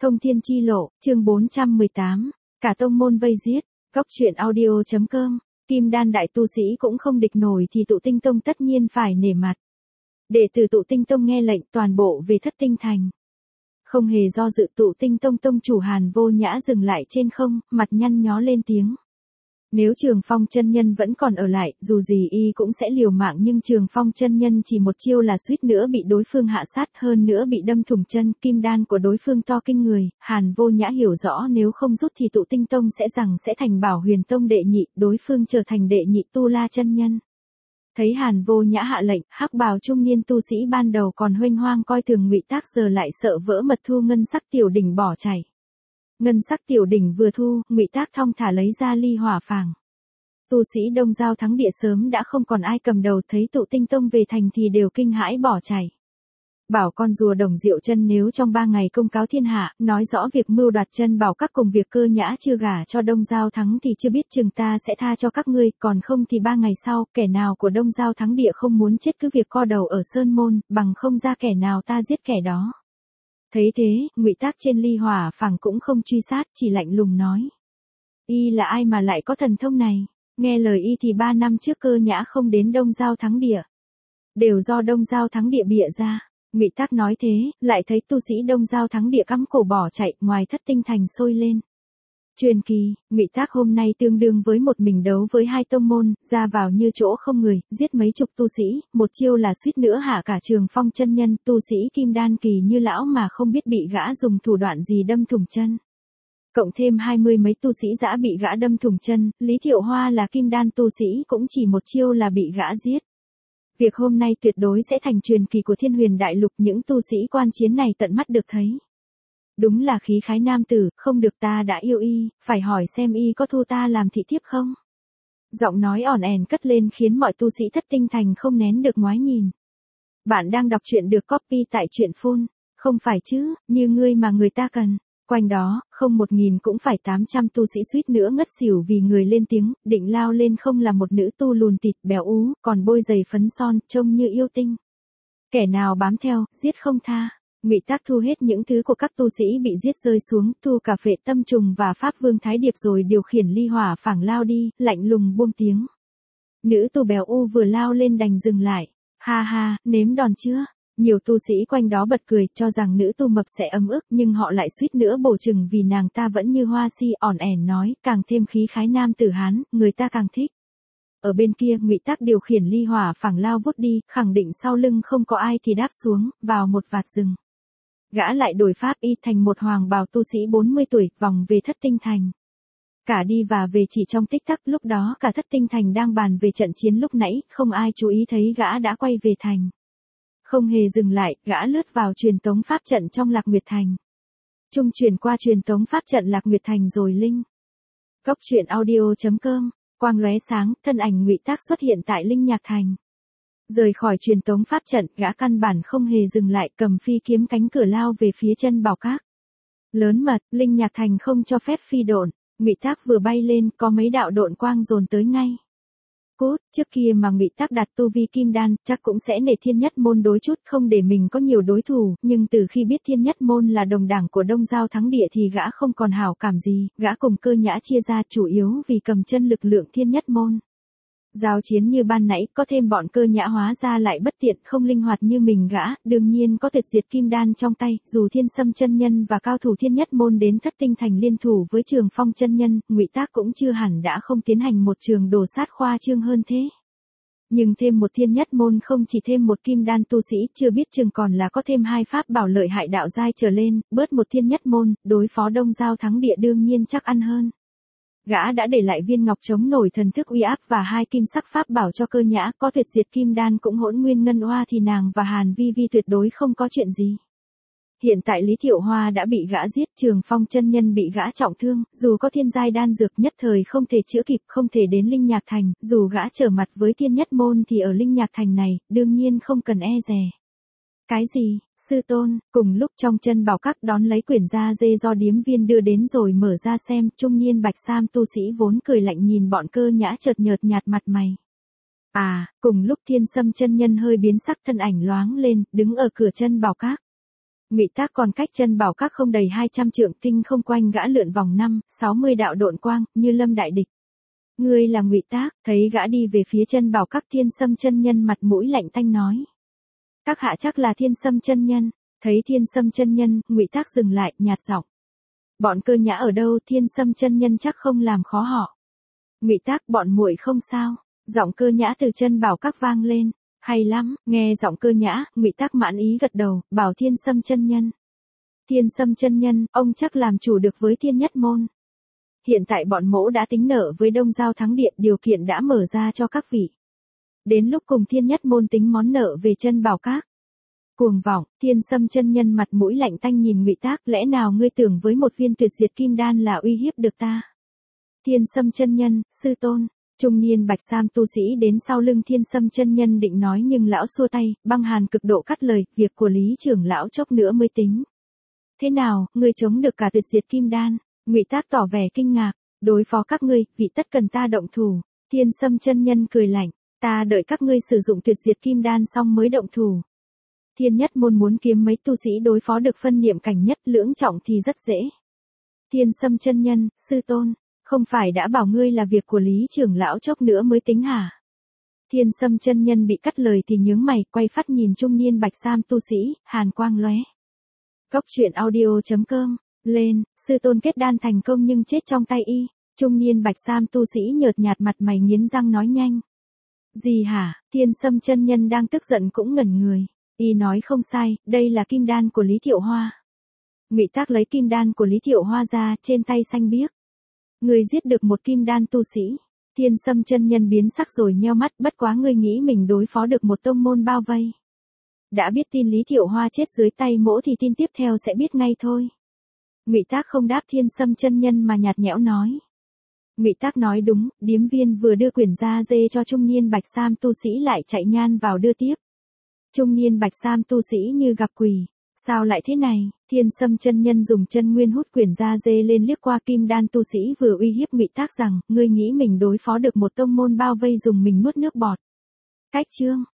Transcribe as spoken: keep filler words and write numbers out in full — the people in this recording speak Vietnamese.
Thông thiên chi lộ, chương bốn trăm mười tám, cả tông môn vây giết, góc truyện audio.com, kim đan đại tu sĩ cũng không địch nổi thì tụ tinh tông tất nhiên phải nể mặt. Đệ tử tụ tinh tông nghe lệnh toàn bộ về thất tinh thành. Không hề do dự tụ tinh tông tông chủ Hàn Vô Nhã dừng lại trên không, mặt nhăn nhó lên tiếng. Nếu Trường Phong chân nhân vẫn còn ở lại, dù gì y cũng sẽ liều mạng, nhưng Trường Phong chân nhân chỉ một chiêu là suýt nữa bị đối phương hạ sát, hơn nữa bị đâm thủng chân, kim đan của đối phương to kinh người. Hàn Vô Nhã hiểu rõ nếu không rút thì tụ tinh tông sẽ rằng sẽ thành Bảo Huyền tông đệ nhị, đối phương trở thành đệ nhị Tu La chân nhân. Thấy Hàn Vô Nhã hạ lệnh, hắc bào trung niên tu sĩ ban đầu còn huênh hoang coi thường Ngụy Tác giờ lại sợ vỡ mật thu ngân sắc tiểu đỉnh bỏ chạy. Ngân sắc tiểu đỉnh vừa thu, Ngụy Tác thong thả lấy ra ly hỏa phàng. Tu sĩ Đông Giao Thắng Địa sớm đã không còn ai cầm đầu, thấy tụ tinh tông về thành thì đều kinh hãi bỏ chạy. Bảo con rùa Đồng Diệu Chân nếu trong ba ngày công cáo thiên hạ, nói rõ việc mưu đoạt chân bảo các cùng việc Cơ Nhã chưa gả cho Đông Giao Thắng thì chưa biết chừng ta sẽ tha cho các ngươi, còn không thì ba ngày sau, kẻ nào của Đông Giao Thắng Địa không muốn chết cứ việc co đầu ở sơn môn, bằng không ra kẻ nào ta giết kẻ đó. Thấy thế, Ngụy Tác trên ly hỏa phàng cũng không truy sát, chỉ lạnh lùng nói. Y là ai mà lại có thần thông này? Nghe lời y thì ba năm trước Cơ Nhã không đến Đông Giao Thắng Địa. Đều do Đông Giao Thắng Địa bịa ra. Ngụy Tác nói thế, lại thấy tu sĩ Đông Giao Thắng Địa cắm cổ bỏ chạy, ngoài thất tinh thành sôi lên. Truyền kỳ, Ngụy Tác hôm nay tương đương với một mình đấu với hai tông môn, ra vào như chỗ không người, giết mấy chục tu sĩ, một chiêu là suýt nữa hạ cả Trường Phong chân nhân, tu sĩ kim đan kỳ như lão mà không biết bị gã dùng thủ đoạn gì đâm thủng chân. Cộng thêm hai mươi mấy tu sĩ dã bị gã đâm thủng chân, Lý Thiệu Hoa là kim đan tu sĩ cũng chỉ một chiêu là bị gã giết. Việc hôm nay tuyệt đối sẽ thành truyền kỳ của Thiên Huyền Đại Lục, những tu sĩ quan chiến này tận mắt được thấy. Đúng là khí khái nam tử, không được ta đã yêu y, phải hỏi xem y có thu ta làm thị thiếp không? Giọng nói ỏn ẻn cất lên khiến mọi tu sĩ thất tinh thành không nén được ngoái nhìn. Bạn đang đọc truyện được copy tại truyện phone, không phải chứ, như ngươi mà người ta cần. Quanh đó, không một nghìn cũng phải tám trăm tu sĩ suýt nữa ngất xỉu vì người lên tiếng, định lao lên không là một nữ tu lùn tịt béo ú, còn bôi giày phấn son, trông như yêu tinh. Kẻ nào bám theo, giết không tha. Ngụy Tác thu hết những thứ của các tu sĩ bị giết rơi xuống, thu cả Phệ Tâm Trùng và Pháp Vương Thái Điệp rồi điều khiển ly hỏa phảng lao đi, lạnh lùng buông tiếng. Nữ tu béo u vừa lao lên đành dừng lại. Ha ha, nếm đòn chưa? Nhiều tu sĩ quanh đó bật cười, cho rằng nữ tu mập sẽ ấm ức, nhưng họ lại suýt nữa bổ chừng vì nàng ta vẫn như hoa si, ỏn ẻn nói, càng thêm khí khái nam tử Hán, người ta càng thích. Ở bên kia, Ngụy Tác điều khiển ly hỏa phảng lao vút đi, khẳng định sau lưng không có ai thì đáp xuống, vào một vạt rừng. Gã lại đổi pháp y thành một hoàng bào tu sĩ bốn mươi tuổi, vòng về thất tinh thành. Cả đi và về chỉ trong tích tắc, lúc đó cả thất tinh thành đang bàn về trận chiến lúc nãy, không ai chú ý thấy gã đã quay về thành. Không hề dừng lại, gã lướt vào truyền tống pháp trận trong Lạc Nguyệt Thành. Trung chuyển qua truyền tống pháp trận Lạc Nguyệt Thành rồi linh. Góc truyện audio.com, quang lóe sáng, thân ảnh Ngụy Tác xuất hiện tại Linh Nhạc Thành. Rời khỏi truyền tống pháp trận, gã căn bản không hề dừng lại, cầm phi kiếm cánh cửa lao về phía chân bảo các. Lớn mật, Linh Nhạc Thành không cho phép phi độn, Ngụy Tác vừa bay lên, có mấy đạo độn quang dồn tới ngay. Cút, trước kia mà Ngụy Tác đặt tu vi kim đan, chắc cũng sẽ nể Thiên Nhất môn đối chút, không để mình có nhiều đối thủ, nhưng từ khi biết Thiên Nhất môn là đồng đảng của Đông Giao Thắng Địa thì gã không còn hảo cảm gì, gã cùng Cơ Nhã chia ra chủ yếu vì cầm chân lực lượng Thiên Nhất môn. Giao chiến như ban nãy, có thêm bọn Cơ Nhã hóa ra lại bất tiện, không linh hoạt như mình gã, đương nhiên có tuyệt diệt kim đan trong tay, dù Thiên Sâm chân nhân và cao thủ Thiên Nhất môn đến thất tinh thành liên thủ với Trường Phong chân nhân, Ngụy Tác cũng chưa hẳn đã không tiến hành một trường đồ sát khoa trương hơn thế. Nhưng thêm một Thiên Nhất môn không chỉ thêm một kim đan tu sĩ, chưa biết chừng còn là có thêm hai pháp bảo lợi hại đạo giai trở lên, bớt một Thiên Nhất môn, đối phó Đông Giao Thắng Địa đương nhiên chắc ăn hơn. Gã đã để lại viên ngọc chống nổi thần thức uy áp và hai kim sắc pháp bảo cho Cơ Nhã, có tuyệt diệt kim đan cũng hỗn nguyên ngân oa thì nàng và Hàn Vi Vi tuyệt đối không có chuyện gì. Hiện tại Lý Thiệu Hoa đã bị gã giết, Trường Phong chân nhân bị gã trọng thương, dù có thiên giai đan dược nhất thời không thể chữa kịp, không thể đến Linh Nhạc Thành, dù gã trở mặt với Thiên Nhất môn thì ở Linh Nhạc Thành này, đương nhiên không cần e dè. Cái gì, sư tôn? Cùng lúc trong chân bảo các đón lấy quyển da dê do điếm viên đưa đến rồi mở ra xem, trung niên bạch sam tu sĩ vốn cười lạnh nhìn bọn Cơ Nhã chợt nhợt nhạt mặt mày. À, cùng lúc Thiên Sâm chân nhân hơi biến sắc, thân ảnh loáng lên, đứng ở cửa chân bảo các. Ngụy Tác còn cách chân bảo các không đầy hai trăm trượng, tinh không quanh gã lượn vòng năm, sáu mươi đạo độn quang, như lâm đại địch. Ngươi là Ngụy Tác, thấy gã đi về phía chân bảo các, Thiên Sâm chân nhân mặt mũi lạnh tanh nói. Các hạ chắc là Thiên Sâm chân nhân, thấy Thiên Sâm chân nhân, Ngụy Tác dừng lại, nhạt giọng. Bọn Cơ Nhã ở đâu? Thiên Sâm chân nhân chắc không làm khó họ. Ngụy Tác, bọn muội không sao. Giọng Cơ Nhã từ chân bảo các vang lên. Hay lắm, nghe giọng Cơ Nhã, Ngụy Tác mãn ý gật đầu, bảo Thiên Sâm chân nhân. Thiên Sâm chân nhân, ông chắc làm chủ được với Thiên Nhất môn. Hiện tại bọn mỗ đã tính nợ với Đông Giao Thắng Điện, điều kiện đã mở ra cho các vị. Đến lúc cùng Thiên Nhất môn tính món nợ về chân bảo các. Cuồng vọng, Thiên Sâm chân nhân mặt mũi lạnh tanh nhìn Ngụy Tác, lẽ nào ngươi tưởng với một viên tuyệt diệt kim đan là uy hiếp được ta? Thiên Sâm chân nhân, sư tôn. Trung niên bạch sam tu sĩ đến sau lưng Thiên Sâm chân nhân định nói nhưng lão xua tay, băng hàn cực độ cắt lời, việc của Lý trưởng lão chốc nữa mới tính. Thế nào, ngươi chống được cả tuyệt diệt kim đan? Ngụy Tác tỏ vẻ kinh ngạc, đối phó các ngươi, vị tất cần ta động thủ. Thiên Sâm chân nhân cười lạnh, ta đợi các ngươi sử dụng tuyệt diệt kim đan xong mới động thủ. Thiên Nhất môn muốn kiếm mấy tu sĩ đối phó được phân niệm cảnh nhất lưỡng trọng thì rất dễ. Thiên Sâm chân nhân, sư tôn, không phải đã bảo ngươi là việc của Lý trưởng lão chốc nữa mới tính hả? Thiên Sâm chân nhân bị cắt lời thì nhướng mày, quay phát nhìn trung niên bạch sam tu sĩ, hàn quang lóe. Góc truyện audio chấm com, lên, sư tôn kết đan thành công nhưng chết trong tay y. Trung niên bạch sam tu sĩ nhợt nhạt mặt mày nghiến răng nói nhanh. Gì hả? Thiên Sâm chân nhân đang tức giận cũng ngẩn người. Y nói không sai, đây là kim đan của Lý Thiệu Hoa. Ngụy Tác lấy kim đan của Lý Thiệu Hoa ra, trên tay xanh biếc. Ngươi giết được một kim đan tu sĩ. Thiên Sâm chân nhân biến sắc rồi nheo mắt, bất quá ngươi nghĩ mình đối phó được một tông môn bao vây. Đã biết tin Lý Thiệu Hoa chết dưới tay mỗ thì tin tiếp theo sẽ biết ngay thôi. Ngụy Tác không đáp Thiên Sâm chân nhân mà nhạt nhẽo nói. Ngụy Tác nói đúng, điếm viên vừa đưa quyển da dê cho trung niên bạch sam tu sĩ lại chạy nhan vào đưa tiếp. Trung niên bạch sam tu sĩ như gặp quỷ. Sao lại thế này? Thiên Sâm chân nhân dùng chân nguyên hút quyển da dê lên liếc qua kim đan tu sĩ vừa uy hiếp Ngụy Tác rằng, ngươi nghĩ mình đối phó được một tông môn bao vây dùng mình nuốt nước bọt. Cách chương